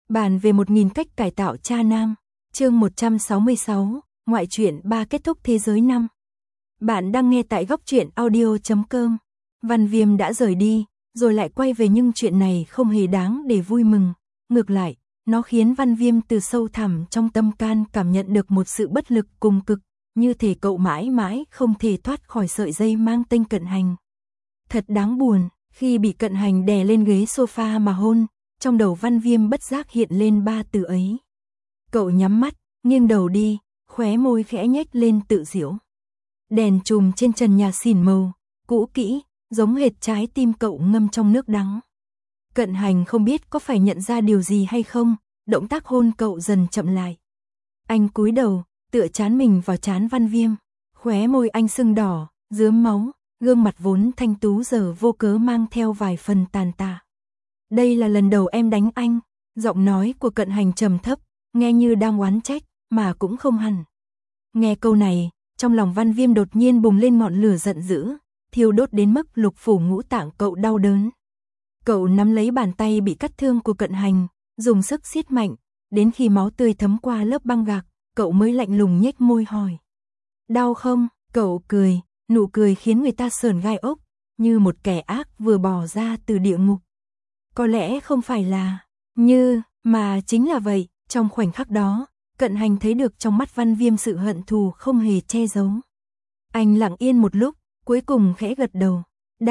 Bàn về 1000 cách cải tạo cha nam, chương 166, ngoại truyện 3 kết thúc thế giới 5. Bạn đang nghe tại góc truyện audio.com. Văn Viêm đã rời đi, rồi lại quay về nhưng chuyện này không hề đáng để vui mừng. Ngược lại, nó khiến Văn Viêm từ sâu thẳm trong tâm can cảm nhận được một sự bất lực cùng cực, như thể cậu mãi mãi không thể thoát khỏi sợi dây mang tên Cận Hành. Thật đáng buồn, khi bị Cận Hành đè lên ghế sofa mà hôn, trong đầu Văn Viêm bất giác hiện lên 3 từ ấy. Cậu nhắm mắt, nghiêng đầu đi, khóe môi khẽ nhếch lên tự giễu. Đèn chùm trên trần nhà xỉn màu, cũ kỹ, giống hệt trái tim cậu ngâm trong nước đắng. Cận Hành không biết có phải nhận ra điều gì hay không, động tác hôn cậu dần chậm lại. Anh cúi đầu, tựa trán mình vào trán Văn Viêm, khóe môi anh sưng đỏ, rướm máu, gương mặt vốn thanh tú giờ vô cớ mang theo vài phần tàn tạ. Đây là lần đầu em đánh anh, giọng nói của Cận Hành trầm thấp, nghe như đang oán trách, mà cũng không hẳn. Nghe câu này, trong lòng Văn Viêm đột nhiên bùng lên ngọn lửa giận dữ, thiêu đốt đến mức lục phủ ngũ tạng cậu đau đớn. Cậu nắm lấy bàn tay bị cắt thương của Cận Hành, dùng sức siết mạnh, đến khi máu tươi thấm qua lớp băng gạc, cậu mới lạnh lùng nhếch môi hỏi. Đau không? Cậu cười, nụ cười khiến người ta sởn gai ốc, như một kẻ ác vừa bò ra từ địa ngục. Có lẽ không phải là mà chính là vậy. Trong khoảnh khắc đó, Cận Hành thấy được trong mắt Văn Viêm sự hận thù không hề che giấu. Anh lặng yên một lúc, cuối cùng khẽ gật đầu.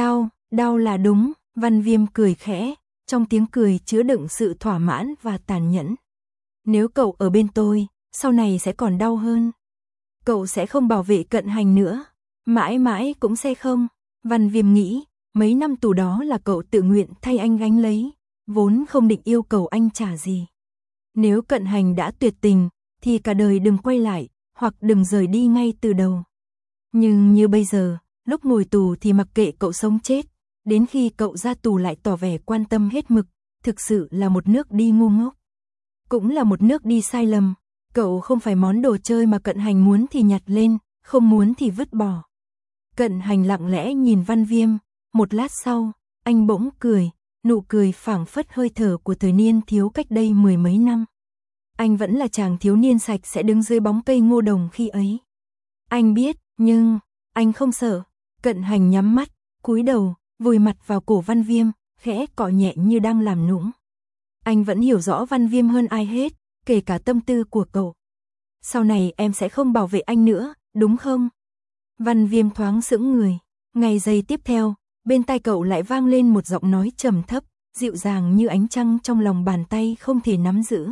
Đau là đúng. Văn Viêm cười khẽ, trong tiếng cười chứa đựng sự thỏa mãn và tàn nhẫn. Nếu cậu ở bên tôi, sau này sẽ còn đau hơn. Cậu sẽ không bảo vệ Cận Hành nữa, mãi mãi cũng sẽ không. Văn Viêm nghĩ, mấy năm tù đó là cậu tự nguyện thay anh gánh lấy, vốn không định yêu cầu anh trả gì. Nếu Cận Hành đã tuyệt tình, thì cả đời đừng quay lại, hoặc đừng rời đi ngay từ đầu. Nhưng như bây giờ, lúc ngồi tù thì mặc kệ cậu sống chết, đến khi cậu ra tù lại tỏ vẻ quan tâm hết mực, thực sự là một nước đi ngu ngốc. Cũng là một nước đi sai lầm, cậu không phải món đồ chơi mà Cận Hành muốn thì nhặt lên, không muốn thì vứt bỏ. Cận Hành lặng lẽ nhìn Văn Viêm, một lát sau, anh bỗng cười, nụ cười phảng phất hơi thở của thời niên thiếu cách đây 10 mấy năm. Anh vẫn là chàng thiếu niên sạch sẽ đứng dưới bóng cây ngô đồng khi ấy. Anh biết, nhưng anh không sợ. Cận Hành nhắm mắt, cúi đầu, vùi mặt vào cổ Văn Viêm, khẽ cọ nhẹ như đang làm nũng. Anh vẫn hiểu rõ Văn Viêm hơn ai hết, kể cả tâm tư của cậu. Sau này em sẽ không bảo vệ anh nữa, đúng không? Văn Viêm thoáng sững người. Ngay giây tiếp theo, bên tai cậu lại vang lên một giọng nói trầm thấp, dịu dàng như ánh trăng trong lòng bàn tay không thể nắm giữ.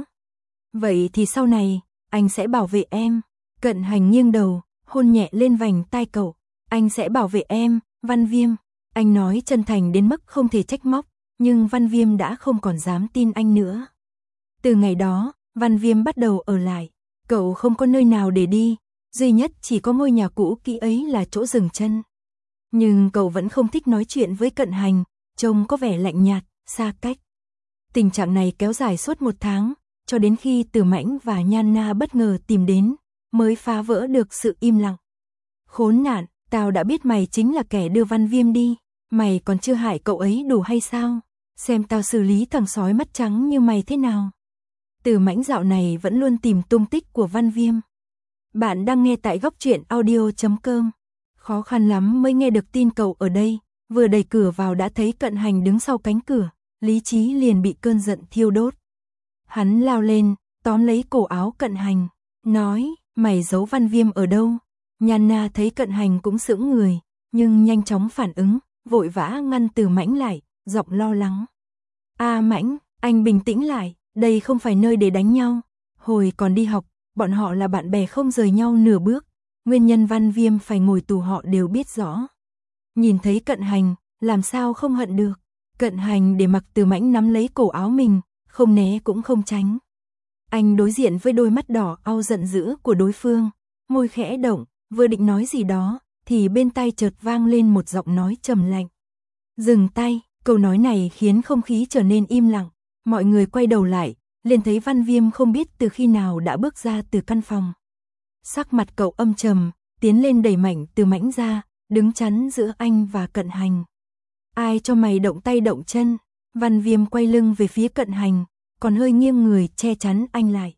Vậy thì sau này, anh sẽ bảo vệ em. Cận Hành nghiêng đầu, hôn nhẹ lên vành tai cậu. Anh sẽ bảo vệ em, Văn Viêm. Anh nói chân thành đến mức không thể trách móc, nhưng Văn Viêm đã không còn dám tin anh nữa. Từ ngày đó, Văn Viêm bắt đầu ở lại. Cậu không có nơi nào để đi, duy nhất chỉ có ngôi nhà cũ kỹ ấy là chỗ dừng chân. Nhưng cậu vẫn không thích nói chuyện với Cận Hành, trông có vẻ lạnh nhạt, xa cách. Tình trạng này kéo dài suốt 1 tháng, cho đến khi Tử Mãnh và Nhan Na bất ngờ tìm đến, mới phá vỡ được sự im lặng. Khốn nạn, tao đã biết mày chính là kẻ đưa Văn Viêm đi, mày còn chưa hại cậu ấy đủ hay sao? Xem tao xử lý thằng sói mắt trắng như mày thế nào. Tử Mãnh dạo này vẫn luôn tìm tung tích của Văn Viêm. Bạn đang nghe tại góc truyện audio.com. Khó khăn lắm mới nghe được tin cậu ở đây, vừa đẩy cửa vào đã thấy Cận Hành đứng sau cánh cửa, lý trí liền bị cơn giận thiêu đốt. Hắn lao lên, tóm lấy cổ áo Cận Hành, nói, mày giấu Văn Viêm ở đâu? Nhan Na thấy Cận Hành cũng sững người, nhưng nhanh chóng phản ứng, vội vã ngăn Tử Mãnh lại, giọng lo lắng. Mãnh, anh bình tĩnh lại, đây không phải nơi để đánh nhau. Hồi còn đi học, bọn họ là bạn bè không rời nhau nửa bước. Nguyên nhân Văn Viêm phải ngồi tù họ đều biết rõ. Nhìn thấy Cận Hành, làm sao không hận được. Cận Hành để mặc Tử Mãnh nắm lấy cổ áo mình, không né cũng không tránh. Anh đối diện với đôi mắt đỏ au giận dữ của đối phương, môi khẽ động, vừa định nói gì đó, thì bên tai chợt vang lên một giọng nói trầm lạnh. Dừng tay. Câu nói này khiến không khí trở nên im lặng. Mọi người quay đầu lại, liền thấy Văn Viêm không biết từ khi nào đã bước ra từ căn phòng. Sắc mặt cậu âm trầm, tiến lên đẩy mạnh Tử Mãnh ra, đứng chắn giữa anh và Cận Hành. Ai cho mày động tay động chân? Văn Viêm quay lưng về phía Cận Hành, còn hơi nghiêng người che chắn anh lại.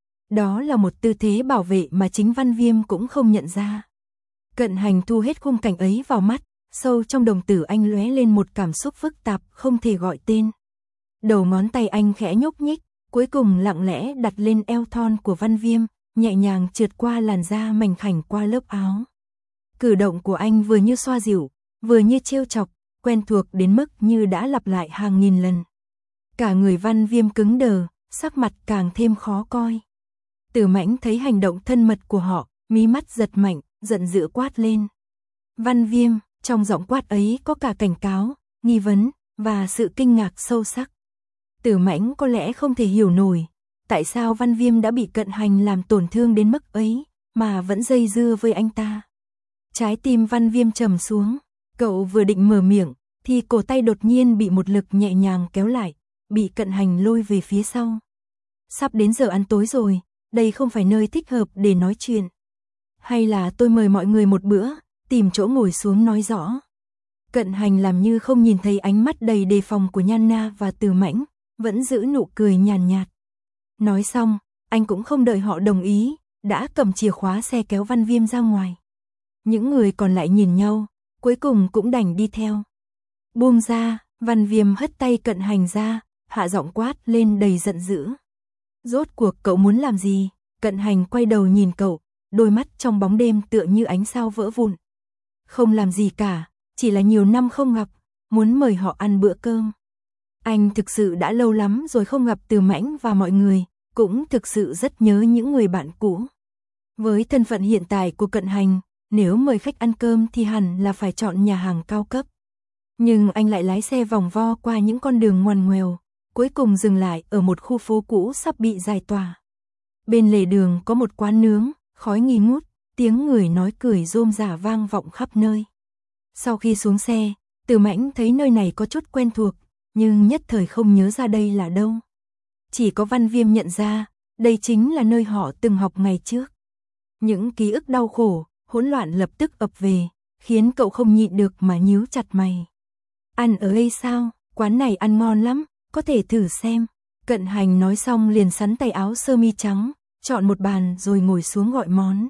Đó là một tư thế bảo vệ mà chính Văn Viêm cũng không nhận ra. Cận Hành thu hết khung cảnh ấy vào mắt, sâu trong đồng tử anh lóe lên một cảm xúc phức tạp không thể gọi tên. Đầu ngón tay anh khẽ nhúc nhích, cuối cùng lặng lẽ đặt lên eo thon của Văn Viêm, nhẹ nhàng trượt qua làn da mảnh khảnh qua lớp áo. Cử động của anh vừa như xoa dịu, vừa như trêu chọc, quen thuộc đến mức như đã lặp lại hàng nghìn lần. Cả người Văn Viêm cứng đờ, sắc mặt càng thêm khó coi. Tử Mãnh thấy hành động thân mật của họ, mí mắt giật mạnh, giận dữ quát lên. Văn Viêm, trong giọng quát ấy có cả cảnh cáo, nghi vấn, và sự kinh ngạc sâu sắc. Tử Mãnh có lẽ không thể hiểu nổi, tại sao Văn Viêm đã bị Cận Hành làm tổn thương đến mức ấy, mà vẫn dây dưa với anh ta. Trái tim Văn Viêm trầm xuống, cậu vừa định mở miệng, thì cổ tay đột nhiên bị một lực nhẹ nhàng kéo lại, bị Cận Hành lôi về phía sau. Sắp đến giờ ăn tối rồi, đây không phải nơi thích hợp để nói chuyện. Hay là tôi mời mọi người một bữa, tìm chỗ ngồi xuống nói rõ. Cận Hành làm như không nhìn thấy ánh mắt đầy đề phòng của Nhan Na và Tử Mãnh, vẫn giữ nụ cười nhàn nhạt. Nói xong, anh cũng không đợi họ đồng ý, đã cầm chìa khóa xe kéo Văn Viêm ra ngoài. Những người còn lại nhìn nhau, cuối cùng cũng đành đi theo. Buông ra, Văn Viêm hất tay Cận Hành ra, hạ giọng quát lên đầy giận dữ. Rốt cuộc cậu muốn làm gì? Cận Hành quay đầu nhìn cậu, đôi mắt trong bóng đêm tựa như ánh sao vỡ vụn. Không làm gì cả, chỉ là nhiều năm không gặp, muốn mời họ ăn bữa cơm. Anh thực sự đã lâu lắm rồi không gặp Tử Mãnh và mọi người, cũng thực sự rất nhớ những người bạn cũ. Với thân phận hiện tại của Cận Hành, nếu mời khách ăn cơm thì hẳn là phải chọn nhà hàng cao cấp. Nhưng anh lại lái xe vòng vo qua những con đường ngoằn ngoèo, cuối cùng dừng lại ở một khu phố cũ sắp bị giải tỏa. Bên lề đường có một quán nướng, khói nghi ngút, tiếng người nói cười rôm rả vang vọng khắp nơi. Sau khi xuống xe, Tử Mãnh thấy nơi này có chút quen thuộc, nhưng nhất thời không nhớ ra đây là đâu. Chỉ có Văn Viêm nhận ra, đây chính là nơi họ từng học ngày trước. Những ký ức đau khổ, hỗn loạn lập tức ập về, khiến cậu không nhịn được mà nhíu chặt mày. Ăn ở đây sao? Quán này ăn ngon lắm, có thể thử xem. Cận Hành nói xong liền xắn tay áo sơ mi trắng, chọn một bàn rồi ngồi xuống gọi món.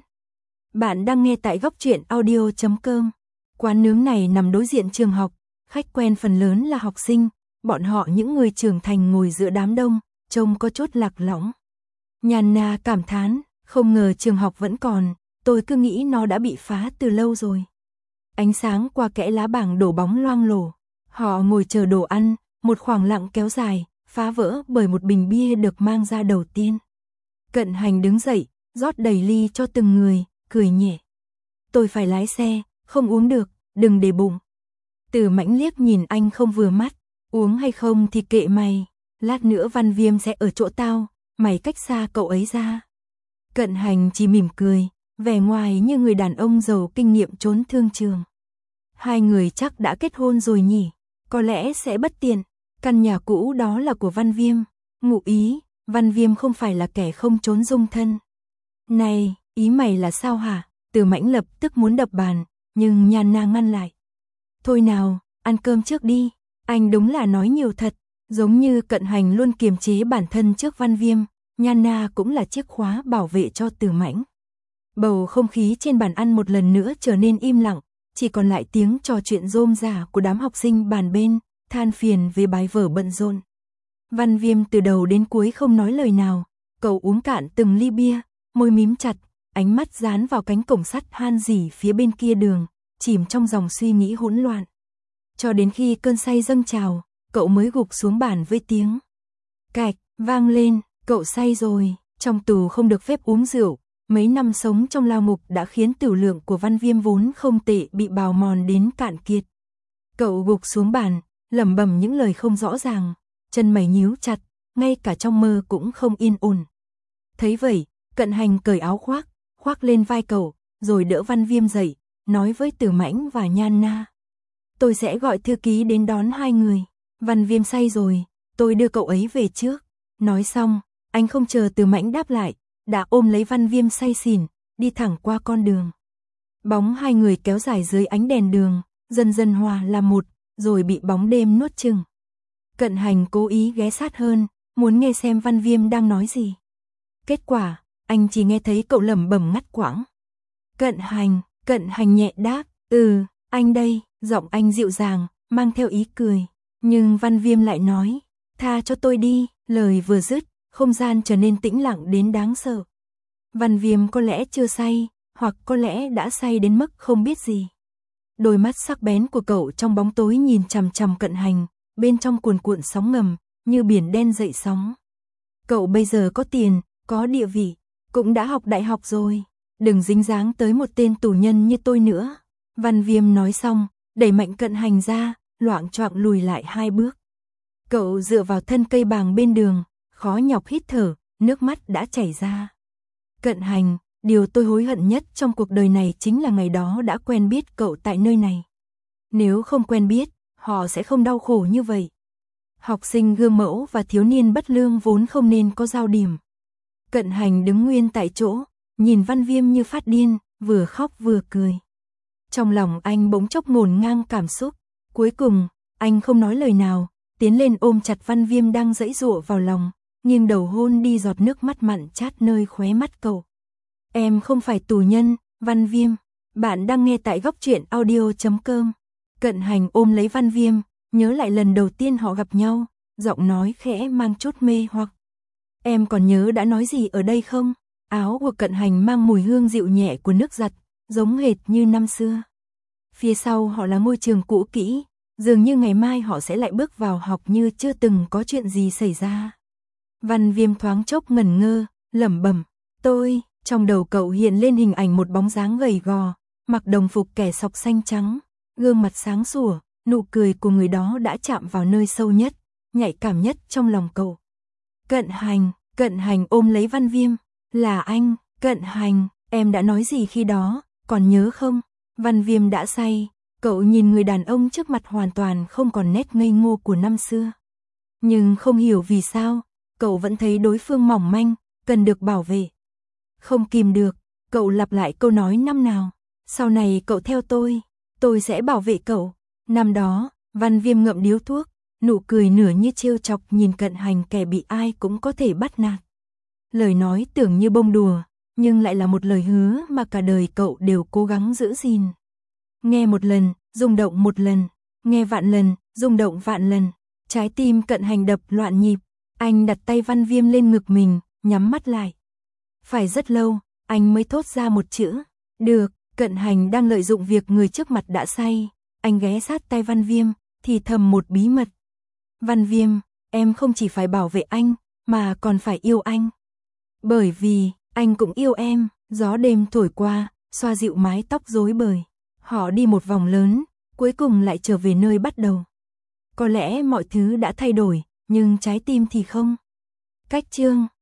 Bạn đang nghe tại Góc Truyện Audio.com. Quán nướng này nằm đối diện trường học, khách quen phần lớn là học sinh, bọn họ những người trưởng thành ngồi giữa đám đông, trông có chút lạc lõng. Nhan Na cảm thán, không ngờ trường học vẫn còn, tôi cứ nghĩ nó đã bị phá từ lâu rồi. Ánh sáng qua kẽ lá bảng đổ bóng loang lổ, họ ngồi chờ đồ ăn, một khoảng lặng kéo dài, phá vỡ bởi một bình bia được mang ra đầu tiên. Cận Hành đứng dậy, rót đầy ly cho từng người, cười nhẹ. Tôi phải lái xe, không uống được, đừng để bụng. Tử Mãnh liếc nhìn anh không vừa mắt, uống hay không thì kệ mày, lát nữa Văn Viêm sẽ ở chỗ tao, mày cách xa cậu ấy ra. Cận Hành chỉ mỉm cười, vẻ ngoài như người đàn ông giàu kinh nghiệm trốn thương trường. Hai người chắc đã kết hôn rồi nhỉ, có lẽ sẽ bất tiện, căn nhà cũ đó là của Văn Viêm, ngụ ý, Văn Viêm không phải là kẻ không trốn dung thân. Này, ý mày là sao hả? Tử Mãnh lập tức muốn đập bàn, nhưng Nhan Na ngăn lại. Thôi nào, ăn cơm trước đi, anh đúng là nói nhiều thật, giống như Cận Hành luôn kiềm chế bản thân trước Văn Viêm, Nhan Na cũng là chiếc khóa bảo vệ cho Tử Mãnh. Bầu không khí trên bàn ăn một lần nữa trở nên im lặng, chỉ còn lại tiếng trò chuyện rôm rả của đám học sinh bàn bên, than phiền về bài vở bận rộn. Văn Viêm từ đầu đến cuối không nói lời nào, cậu uống cạn từng ly bia, môi mím chặt, ánh mắt dán vào cánh cổng sắt han rỉ phía bên kia đường, chìm trong dòng suy nghĩ hỗn loạn. Cho đến khi cơn say dâng trào, cậu mới gục xuống bàn với tiếng cạch vang lên, cậu say rồi, trong tù không được phép uống rượu, mấy năm sống trong lao ngục đã khiến tửu lượng của Văn Viêm vốn không tệ bị bào mòn đến cạn kiệt. Cậu gục xuống bàn, lẩm bẩm những lời không rõ ràng, chân mày nhíu chặt, ngay cả trong mơ cũng không yên ổn. Thấy vậy, Cận Hành cởi áo khoác lên vai cậu, rồi đỡ Văn Viêm dậy, nói với Tử Mãnh và Nhan Na. Tôi sẽ gọi thư ký đến đón hai người, Văn Viêm say rồi, tôi đưa cậu ấy về trước. Nói xong, anh không chờ Tử Mãnh đáp lại, đã ôm lấy Văn Viêm say xỉn, đi thẳng qua con đường. Bóng hai người kéo dài dưới ánh đèn đường, dần dần hòa làm một, rồi bị bóng đêm nuốt chửng. Cận Hành cố ý ghé sát hơn, muốn nghe xem Văn Viêm đang nói gì. Kết quả, anh chỉ nghe thấy cậu lẩm bẩm ngắt quãng. Cận Hành nhẹ đáp, anh đây, giọng anh dịu dàng, mang theo ý cười. Nhưng Văn Viêm lại nói, tha cho tôi đi, lời vừa dứt, không gian trở nên tĩnh lặng đến đáng sợ. Văn Viêm có lẽ chưa say, hoặc có lẽ đã say đến mức không biết gì. Đôi mắt sắc bén của cậu trong bóng tối nhìn chằm chằm Cận Hành, bên trong cuồn cuộn sóng ngầm, như biển đen dậy sóng. Cậu bây giờ có tiền, có địa vị, cũng đã học đại học rồi, đừng dính dáng tới một tên tù nhân như tôi nữa. Văn Viêm nói xong, đẩy mạnh Cận Hành ra, loạng choạng lùi lại 2 bước. Cậu dựa vào thân cây bàng bên đường, khó nhọc hít thở, nước mắt đã chảy ra. Cận Hành, điều tôi hối hận nhất trong cuộc đời này chính là ngày đó đã quen biết cậu tại nơi này. Nếu không quen biết, họ sẽ không đau khổ như vậy. Học sinh gương mẫu và thiếu niên bất lương vốn không nên có giao điểm. Cận Hành đứng nguyên tại chỗ, nhìn Văn Viêm như phát điên, vừa khóc vừa cười. Trong lòng anh bỗng chốc ngổn ngang cảm xúc. Cuối cùng, anh không nói lời nào, tiến lên ôm chặt Văn Viêm đang giãy giụa vào lòng, nghiêng đầu hôn đi giọt nước mắt mặn chát nơi khóe mắt cậu. Em không phải tù nhân, Văn Viêm. Bạn đang nghe tại Góc Truyện Audio.com. Cận Hành ôm lấy Văn Viêm, nhớ lại lần đầu tiên họ gặp nhau, giọng nói khẽ mang chút mê hoặc. Em còn nhớ đã nói gì ở đây không? Áo của Cận Hành mang mùi hương dịu nhẹ của nước giặt, giống hệt như năm xưa. Phía sau họ là ngôi trường cũ kỹ, dường như ngày mai họ sẽ lại bước vào học như chưa từng có chuyện gì xảy ra. Văn Viêm thoáng chốc ngẩn ngơ, lẩm bẩm, tôi, trong đầu cậu hiện lên hình ảnh một bóng dáng gầy gò, mặc đồng phục kẻ sọc xanh trắng, gương mặt sáng sủa, nụ cười của người đó đã chạm vào nơi sâu nhất, nhạy cảm nhất trong lòng cậu. Cận Hành ôm lấy Văn Viêm, là anh, Cận Hành, em đã nói gì khi đó, còn nhớ không? Văn Viêm đã say, cậu nhìn người đàn ông trước mặt hoàn toàn không còn nét ngây ngô của năm xưa. Nhưng không hiểu vì sao, cậu vẫn thấy đối phương mỏng manh, cần được bảo vệ. Không kìm được, cậu lặp lại câu nói năm nào, sau này cậu theo tôi sẽ bảo vệ cậu. Năm đó, Văn Viêm ngậm điếu thuốc, nụ cười nửa như trêu chọc nhìn Cận Hành kẻ bị ai cũng có thể bắt nạt. Lời nói tưởng như bông đùa, nhưng lại là một lời hứa mà cả đời cậu đều cố gắng giữ gìn. Nghe một lần, rung động một lần, nghe vạn lần, rung động vạn lần. Trái tim Cận Hành đập loạn nhịp, anh đặt tay Văn Viêm lên ngực mình, nhắm mắt lại. Phải rất lâu, anh mới thốt ra một chữ, được. Cận Hành đang lợi dụng việc người trước mặt đã say, anh ghé sát tay Văn Viêm, thì thầm một bí mật. Văn Viêm, em không chỉ phải bảo vệ anh, mà còn phải yêu anh. Bởi vì, anh cũng yêu em. Gió đêm thổi qua, xoa dịu mái tóc rối bời. Họ đi một vòng lớn, cuối cùng lại trở về nơi bắt đầu. Có lẽ mọi thứ đã thay đổi, nhưng trái tim thì không. Cách chương